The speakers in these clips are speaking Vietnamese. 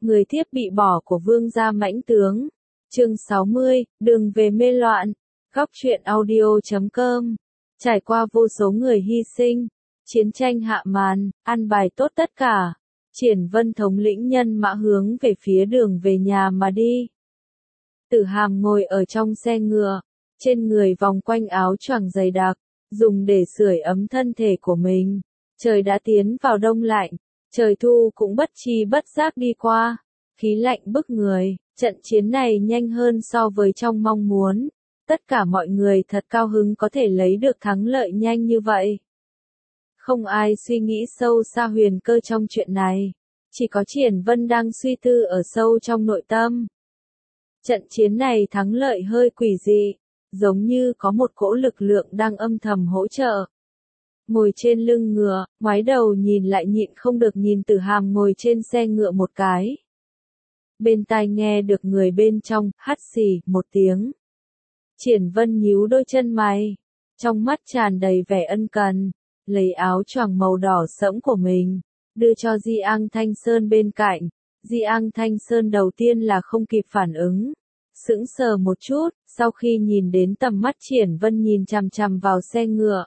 Người thiếp bị bỏ của vương gia mãnh tướng. Chương 60, đường về mê loạn. Góc truyện audio.com. Trải qua vô số người hy sinh, chiến tranh hạ màn, an bài tốt tất cả. Triển Vân thống lĩnh nhân mã hướng về phía đường về nhà mà đi. Tử Hàm ngồi ở trong xe ngựa, trên người vòng quanh áo choàng dày đặc, dùng để sưởi ấm thân thể của mình. Trời đã tiến vào đông lạnh, trời thu cũng bất chi bất giác đi qua, khí lạnh bức người, trận chiến này nhanh hơn so với trong mong muốn. Tất cả mọi người thật cao hứng có thể lấy được thắng lợi nhanh như vậy. Không ai suy nghĩ sâu xa huyền cơ trong chuyện này, chỉ có Triển Vân đang suy tư ở sâu trong nội tâm. Trận chiến này thắng lợi hơi quỷ dị, giống như có một cỗ lực lượng đang âm thầm hỗ trợ. Ngồi trên lưng ngựa, ngoái đầu nhìn lại nhịn không được nhìn Tử Hàm ngồi trên xe ngựa một cái. Bên tai nghe được người bên trong hắt xì một tiếng. Triển Vân nhíu đôi chân mày, trong mắt tràn đầy vẻ ân cần, lấy áo choàng màu đỏ sẫm của mình, đưa cho Di Ang Thanh Sơn bên cạnh. Di Ang Thanh Sơn đầu tiên là không kịp phản ứng, sững sờ một chút, sau khi nhìn đến tầm mắt Triển Vân nhìn chằm chằm vào xe ngựa,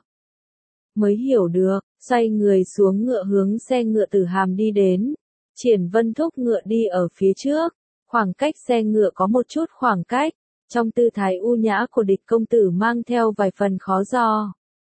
mới hiểu được, xoay người xuống ngựa hướng xe ngựa Tử Hàm đi đến. Triển Vân thúc ngựa đi ở phía trước, khoảng cách xe ngựa có một chút khoảng cách, trong tư thái u nhã của địch công tử mang theo vài phần khó dò.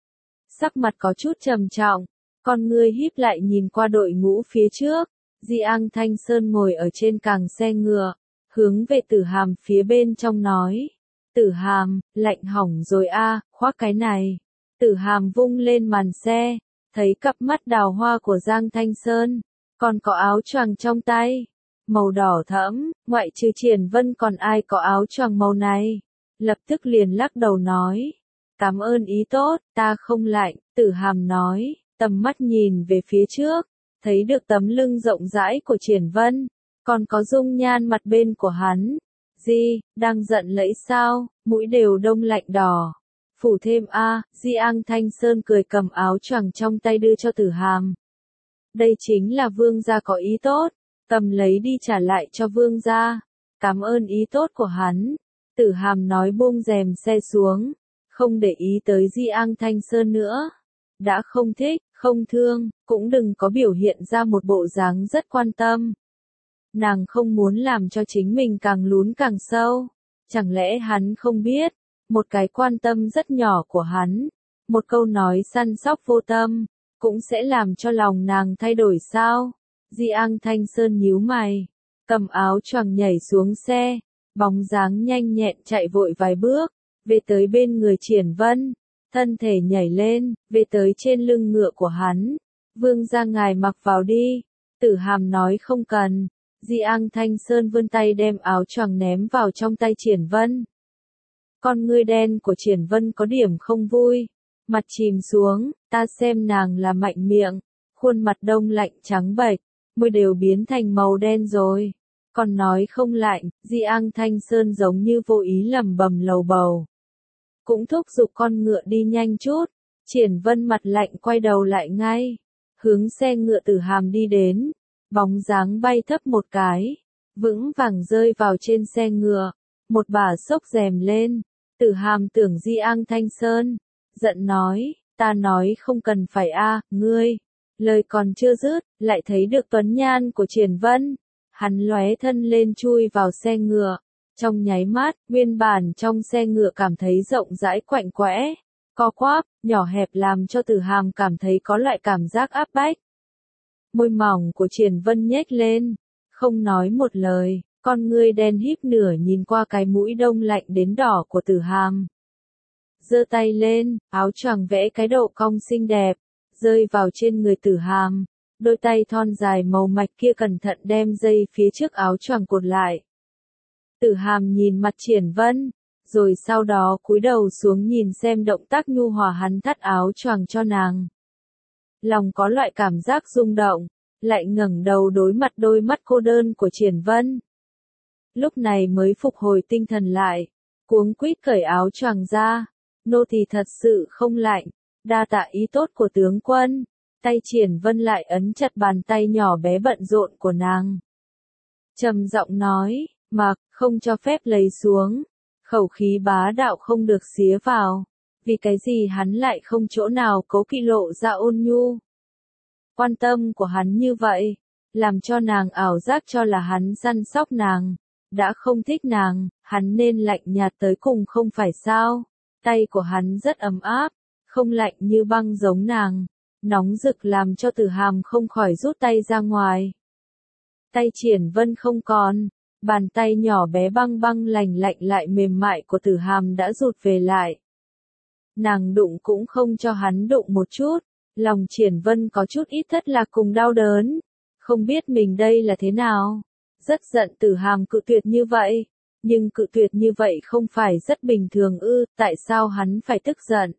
Sắc mặt có chút trầm trọng, con ngươi híp lại nhìn qua đội ngũ phía trước. Di Ang Thanh Sơn ngồi ở trên càng xe ngựa, hướng về Tử Hàm phía bên trong nói. Tử Hàm, lạnh hỏng rồi a, khoác cái này. Tử Hàm vung lên màn xe, thấy cặp mắt đào hoa của Giang Thanh Sơn, còn có áo choàng trong tay, màu đỏ thẫm, ngoại trừ Triển Vân còn ai có áo choàng màu này. Lập tức liền lắc đầu nói, cảm ơn ý tốt, ta không lạnh. Tử Hàm nói, tầm mắt nhìn về phía trước, thấy được tấm lưng rộng rãi của Triển Vân, còn có dung nhan mặt bên của hắn. Di, đang giận lẫy sao, mũi đều đông lạnh đỏ. Phủ thêm a. Di Ang Thanh Sơn cười cầm áo choàng trong tay đưa cho Tử Hàm. Đây chính là vương gia có ý tốt, cầm lấy đi trả lại cho vương gia. Cảm ơn ý tốt của hắn. Tử Hàm nói buông rèm xe xuống, không để ý tới Di Ang Thanh Sơn nữa. Đã không thích, không thương, cũng đừng có biểu hiện ra một bộ dáng rất quan tâm. Nàng không muốn làm cho chính mình càng lún càng sâu. Chẳng lẽ hắn không biết, một cái quan tâm rất nhỏ của hắn, một câu nói săn sóc vô tâm, cũng sẽ làm cho lòng nàng thay đổi sao? Di Ang Thanh Sơn nhíu mày, cầm áo choàng nhảy xuống xe, bóng dáng nhanh nhẹn chạy vội vài bước, về tới bên người Triển Vân, thân thể nhảy lên, về tới trên lưng ngựa của hắn. Vương gia ngài mặc vào đi. Tử Hàm nói không cần. Di Ang Thanh Sơn vươn tay đem áo choàng ném vào trong tay Triển Vân. Con ngươi đen của Triển Vân có điểm không vui, mặt chìm xuống, ta xem nàng là mạnh miệng, khuôn mặt đông lạnh trắng bệch, môi đều biến thành màu đen rồi, còn nói không lạnh. Di Ang Thanh Sơn giống như vô ý lẩm bẩm lầu bầu, cũng thúc giục con ngựa đi nhanh chút. Triển Vân mặt lạnh quay đầu lại ngay, hướng xe ngựa Tử Hàm đi đến, bóng dáng bay thấp một cái, vững vàng rơi vào trên xe ngựa, một bà xốc rèm lên. Tử Hàm tưởng Di Ang Thanh Sơn, giận nói, ta nói không cần phải a, ngươi. Lời còn chưa dứt, lại thấy được tuấn nhan của Triển Vân, hắn lóe thân lên chui vào xe ngựa. Trong nháy mắt, nguyên bản trong xe ngựa cảm thấy rộng rãi quạnh quẽ, co quắp, nhỏ hẹp làm cho Tử Hàm cảm thấy có loại cảm giác áp bách. Môi mỏng của Triển Vân nhếch lên, không nói một lời, con ngươi đen híp nửa nhìn qua cái mũi đông lạnh đến đỏ của Tử Hàm. Giơ tay lên, áo choàng vẽ cái độ cong xinh đẹp, rơi vào trên người Tử Hàm. Đôi tay thon dài màu mạch kia cẩn thận đem dây phía trước áo choàng cột lại. Tử Hàm nhìn mặt Triển Vân, rồi sau đó cúi đầu xuống nhìn xem động tác nhu hòa hắn thắt áo choàng cho nàng. Lòng có loại cảm giác rung động, lại ngẩng đầu đối mặt đôi mắt cô đơn của Triển Vân. Lúc này mới phục hồi tinh thần lại, cuống quýt cởi áo choàng ra, nô tỳ thật sự không lạnh, đa tạ ý tốt của tướng quân. Tay Triển Vân lại ấn chặt bàn tay nhỏ bé bận rộn của nàng. trầm giọng nói, mặc, không cho phép lấy xuống. Khẩu khí bá đạo không được xía vào. Vì cái gì hắn lại không chỗ nào cố kỵ lộ ra ôn nhu. Quan tâm của hắn như vậy, làm cho nàng ảo giác cho là hắn săn sóc nàng. Đã không thích nàng, hắn nên lạnh nhạt tới cùng không phải sao. Tay của hắn rất ấm áp, không lạnh như băng giống nàng. Nóng rực làm cho Tử Hàm không khỏi rút tay ra ngoài. Tay Triển Vân không còn, bàn tay nhỏ bé băng băng lành lạnh lại mềm mại của Tử Hàm đã rụt về lại. Nàng đụng cũng không cho hắn đụng một chút, lòng Triển Vân có chút ít thất lạc cùng đau đớn, không biết mình đây là thế nào. Rất giận Tử Hàm cự tuyệt như vậy, nhưng cự tuyệt như vậy không phải rất bình thường ư, tại sao hắn phải tức giận?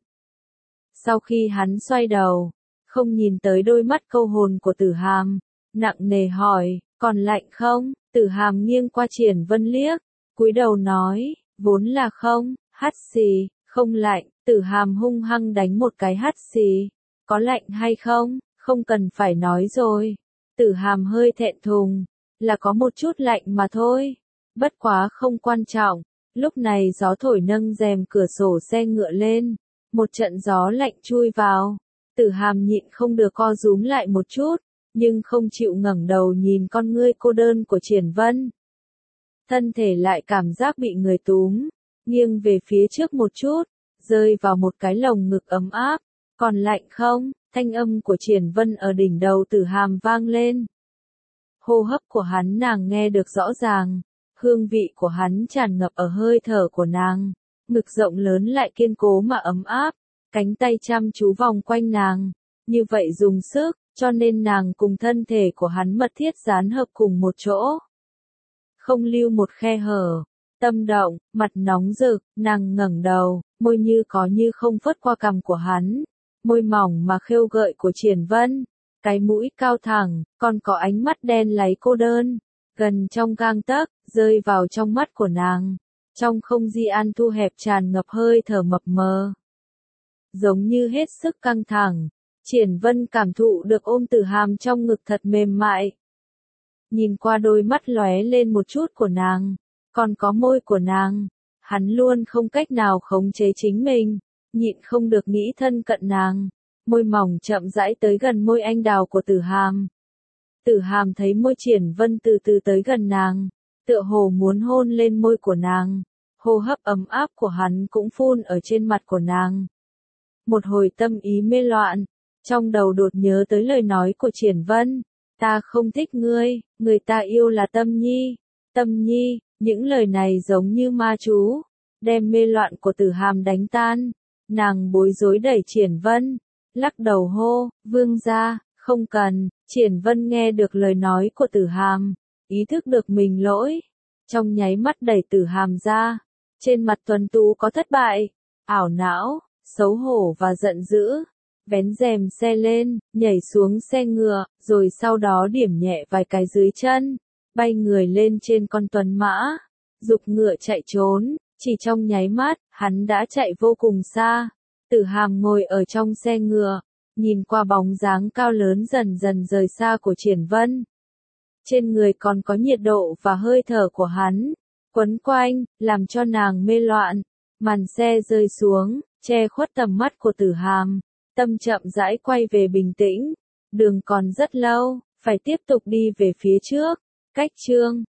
Sau khi hắn xoay đầu, không nhìn tới đôi mắt câu hồn của Tử Hàm, nặng nề hỏi, còn lạnh không? Tử Hàm nghiêng qua Triển Vân liếc, cúi đầu nói, vốn là không, hắt xì, không lạnh. Tử Hàm hung hăng đánh một cái hắt xì, có lạnh hay không, không cần phải nói rồi. Tử Hàm hơi thẹn thùng, là có một chút lạnh mà thôi, bất quá không quan trọng. Lúc này gió thổi nâng rèm cửa sổ xe ngựa lên, một trận gió lạnh chui vào. Tử Hàm nhịn không được co rúm lại một chút, nhưng không chịu ngẩng đầu nhìn con ngươi cô đơn của Triển Vân. Thân thể lại cảm giác bị người túm, nghiêng về phía trước một chút, rơi vào một cái lồng ngực ấm áp. Còn lạnh không? Thanh âm của Triển Vân ở đỉnh đầu Tử Hàm vang lên. Hô hấp của hắn nàng nghe được rõ ràng, hương vị của hắn tràn ngập ở hơi thở của nàng, ngực rộng lớn lại kiên cố mà ấm áp, cánh tay chăm chú vòng quanh nàng, như vậy dùng sức, cho nên nàng cùng thân thể của hắn mật thiết dán hợp cùng một chỗ. Không lưu một khe hở, tâm động, mặt nóng rực, nàng ngẩng đầu, môi như có như không phớt qua cằm của hắn, môi mỏng mà khêu gợi của Triển Vân, cái mũi cao thẳng, còn có ánh mắt đen láy cô đơn, gần trong gang tấc, rơi vào trong mắt của nàng. Trong không gian thu hẹp tràn ngập hơi thở mập mờ, giống như hết sức căng thẳng. Triển Vân cảm thụ được ôm Tử Hàm trong ngực thật mềm mại. Nhìn qua đôi mắt lóe lên một chút của nàng, còn có môi của nàng, hắn luôn không cách nào khống chế chính mình, nhịn không được nghĩ thân cận nàng. Môi mỏng chậm rãi tới gần môi anh đào của Tử Hàm. Tử Hàm thấy môi Triển Vân từ từ tới gần nàng, tựa hồ muốn hôn lên môi của nàng. Hô hấp ấm áp của hắn cũng phun ở trên mặt của nàng. Một hồi tâm ý mê loạn, trong đầu đột nhớ tới lời nói của Triển Vân. Ta không thích ngươi, người ta yêu là Tâm Nhi. Tâm Nhi, những lời này giống như ma chú, đem mê loạn của Tử Hàm đánh tan. Nàng bối rối đẩy Triển Vân, lắc đầu hô, vương gia, không cần. Triển Vân nghe được lời nói của Tử Hàm, ý thức được mình lỗi, trong nháy mắt đẩy Tử Hàm ra, trên mặt tuấn tú có thất bại, ảo não, xấu hổ và giận dữ, vén rèm xe lên, nhảy xuống xe ngựa, rồi sau đó điểm nhẹ vài cái dưới chân, bay người lên trên con tuấn mã, giục ngựa chạy trốn, chỉ trong nháy mắt, hắn đã chạy vô cùng xa. Tử Hàm ngồi ở trong xe ngựa, nhìn qua bóng dáng cao lớn dần dần rời xa của Triển Vân. Trên người còn có nhiệt độ và hơi thở của hắn, quấn quanh, làm cho nàng mê loạn. Màn xe rơi xuống, che khuất tầm mắt của Tử Hàm, tâm chậm rãi quay về bình tĩnh. Đường còn rất lâu, phải tiếp tục đi về phía trước. Cách chương